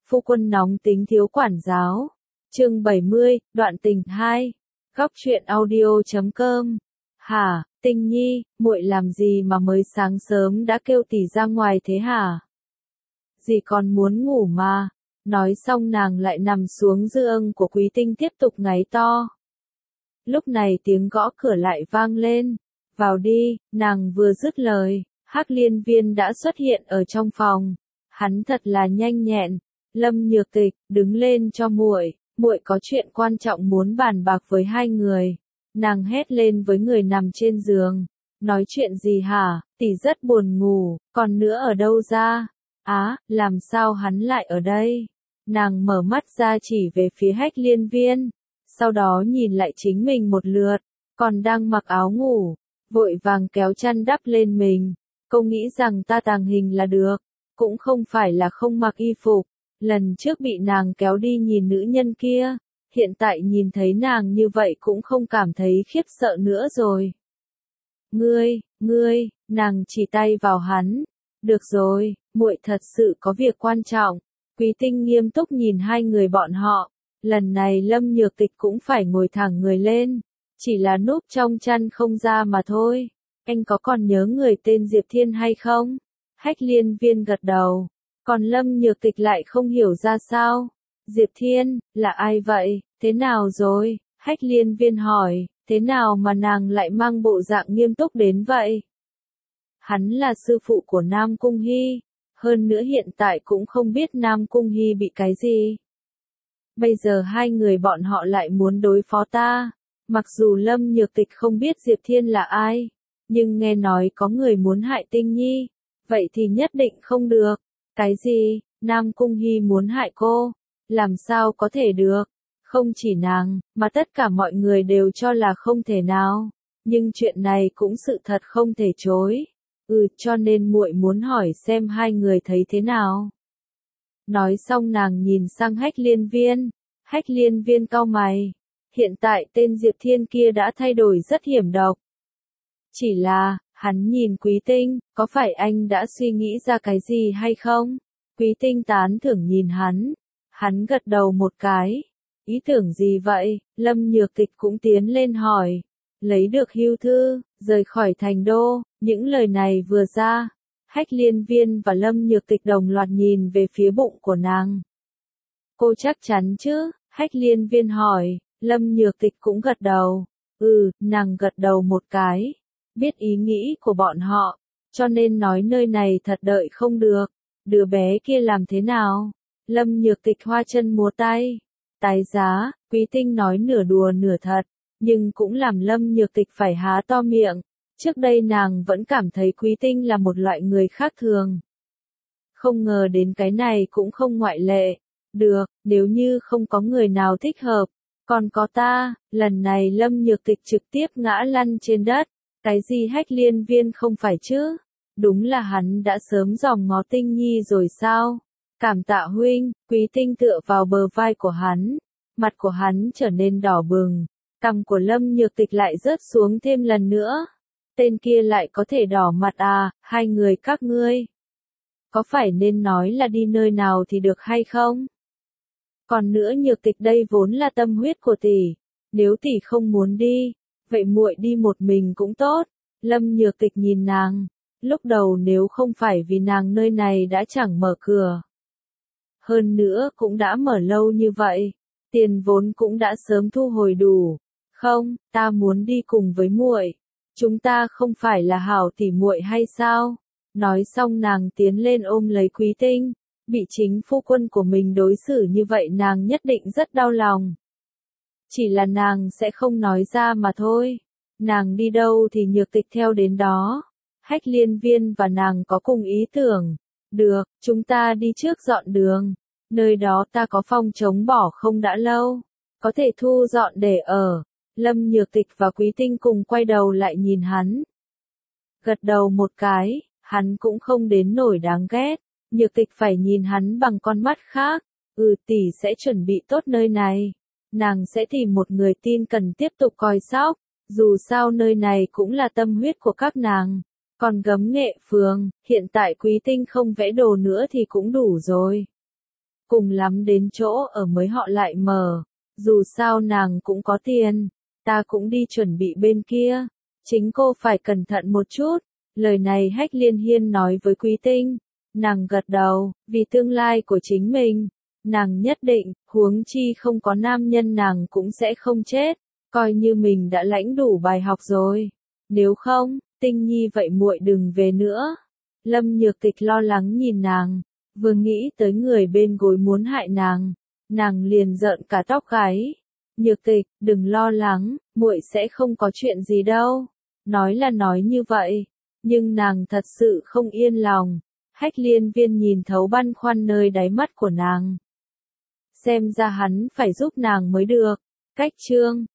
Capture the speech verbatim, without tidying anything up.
Phu quân nóng tính thiếu quản giáo. Chương bảy mươi, đoạn tình hai. Góc truyện audio chấm com. Hả, Tinh Nhi, muội làm gì mà mới sáng sớm đã kêu tỷ ra ngoài thế hả? Dì còn muốn ngủ mà. Nói xong nàng lại nằm xuống giường của Quý Tinh tiếp tục ngáy to. Lúc này tiếng gõ cửa lại vang lên. Vào đi, nàng vừa dứt lời, Hắc Liên Viên đã xuất hiện ở trong phòng. Hắn thật là nhanh nhẹn. Lâm Nhược Tịch, đứng lên cho muội, muội có chuyện quan trọng muốn bàn bạc với hai người. Nàng hét lên với người nằm trên giường. Nói chuyện gì hả, tỷ rất buồn ngủ, còn nữa ở đâu ra? Á, làm sao hắn lại ở đây? Nàng mở mắt ra chỉ về phía Hách Liên Viên, sau đó nhìn lại chính mình một lượt, còn đang mặc áo ngủ, vội vàng kéo chăn đắp lên mình. Cô nghĩ rằng ta tàng hình là được, cũng không phải là không mặc y phục. Lần trước bị nàng kéo đi nhìn nữ nhân kia, hiện tại nhìn thấy nàng như vậy cũng không cảm thấy khiếp sợ nữa rồi. Ngươi, ngươi, nàng chỉ tay vào hắn. Được rồi, muội thật sự có việc quan trọng. Quý Tinh nghiêm túc nhìn hai người bọn họ. Lần này Lâm Nhược Tịch cũng phải ngồi thẳng người lên. Chỉ là núp trong chăn không ra mà thôi. Anh có còn nhớ người tên Diệp Thiên hay không? Hách Liên Viên gật đầu. Còn Lâm Nhược Tịch lại không hiểu ra sao. Diệp Thiên, là ai vậy, thế nào rồi? Hách Liên Viên hỏi, thế nào mà nàng lại mang bộ dạng nghiêm túc đến vậy? Hắn là sư phụ của Nam Cung Hy, hơn nữa hiện tại cũng không biết Nam Cung Hy bị cái gì. Bây giờ hai người bọn họ lại muốn đối phó ta. Mặc dù Lâm Nhược Tịch không biết Diệp Thiên là ai, nhưng nghe nói có người muốn hại Tinh Nhi, vậy thì nhất định không được. Cái gì, Nam Cung Hy muốn hại cô? Làm sao có thể được? Không chỉ nàng, mà tất cả mọi người đều cho là không thể nào. Nhưng chuyện này cũng sự thật không thể chối. Ừ, cho nên muội muốn hỏi xem hai người thấy thế nào. Nói xong nàng nhìn sang Hách Liên Viên. Hách Liên Viên cau mày. Hiện tại tên Diệp Thiên kia đã thay đổi rất hiểm độc. Chỉ là, hắn nhìn Quý Tinh, có phải anh đã suy nghĩ ra cái gì hay không? Quý Tinh tán thưởng nhìn hắn. Hắn gật đầu một cái. Ý tưởng gì vậy? Lâm Nhược Tịch cũng tiến lên hỏi. Lấy được hưu thư, rời khỏi thành đô. Những lời này vừa ra, Hách Liên Viên và Lâm Nhược Tịch đồng loạt nhìn về phía bụng của nàng. Cô chắc chắn chứ? Hách Liên Viên hỏi. Lâm Nhược Tịch cũng gật đầu. Ừ, nàng gật đầu một cái. Biết ý nghĩ của bọn họ, cho nên nói nơi này thật đợi không được. Đứa bé kia làm thế nào? Lâm Nhược Tịch hoa chân múa tay. Tái giá, Quý Tinh nói nửa đùa nửa thật, nhưng cũng làm Lâm Nhược Tịch phải há to miệng. Trước đây nàng vẫn cảm thấy Quý Tinh là một loại người khác thường. Không ngờ đến cái này cũng không ngoại lệ. Được, nếu như không có người nào thích hợp, còn có ta. Lần này Lâm Nhược Tịch trực tiếp ngã lăn trên đất. Cái gì Hách Liên Viên không phải chứ? Đúng là hắn đã sớm dòm ngó Tinh Nhi rồi sao? Cảm tạ huynh. Quý Tinh tựa vào bờ vai của hắn. Mặt của hắn trở nên đỏ bừng. Cằm của Lâm Nhược Tịch lại rớt xuống thêm lần nữa. Tên kia lại có thể đỏ mặt à, hai người các ngươi. Có phải nên nói là đi nơi nào thì được hay không? Còn nữa Nhược Tịch đây vốn là tâm huyết của tỷ. Nếu tỷ không muốn đi, vậy muội đi một mình cũng tốt. Lâm Nhược Tịch nhìn nàng. Lúc đầu nếu không phải vì nàng nơi này đã chẳng mở cửa. Hơn nữa cũng đã mở lâu như vậy. Tiền vốn cũng đã sớm thu hồi đủ. Không, ta muốn đi cùng với muội. Chúng ta không phải là hảo tỉ muội hay sao? Nói xong nàng tiến lên ôm lấy Quý Tinh. Bị chính phu quân của mình đối xử như vậy nàng nhất định rất đau lòng. Chỉ là nàng sẽ không nói ra mà thôi. Nàng đi đâu thì Nhược Tịch theo đến đó. Hách Liên Viên và nàng có cùng ý tưởng. Được, chúng ta đi trước dọn đường. Nơi đó ta có phòng trống bỏ không đã lâu. Có thể thu dọn để ở. Lâm Nhược Tịch và Quý Tinh cùng quay đầu lại nhìn hắn. Gật đầu một cái, hắn cũng không đến nổi đáng ghét. Nhược Tịch phải nhìn hắn bằng con mắt khác. Ừ, tỷ sẽ chuẩn bị tốt nơi này. Nàng sẽ tìm một người tin cần tiếp tục coi sóc. Dù sao nơi này cũng là tâm huyết của các nàng. Còn Gấm Nghệ Phường, hiện tại Quý Tinh không vẽ đồ nữa thì cũng đủ rồi. cùng lắm đến chỗ ở mới họ lại mở, dù sao nàng cũng có tiền, ta cũng đi chuẩn bị bên kia, chính cô phải cẩn thận một chút, lời này Hách Liên Hiên nói với Quý Tinh, nàng gật đầu, vì tương lai của chính mình, nàng nhất định, huống chi không có nam nhân nàng cũng sẽ không chết, coi như mình đã lãnh đủ bài học rồi, nếu không, Tinh Nhi vậy muội đừng về nữa. Lâm Nhược Tịch lo lắng nhìn nàng, vừa nghĩ tới người bên gối muốn hại nàng, nàng liền rợn cả tóc gáy. Nhược Tịch, đừng lo lắng, muội sẽ không có chuyện gì đâu. Nói là nói như vậy, nhưng nàng thật sự không yên lòng. Hách Liên Viên nhìn thấu băn khoăn nơi đáy mắt của nàng. Xem ra hắn phải giúp nàng mới được. Cách chương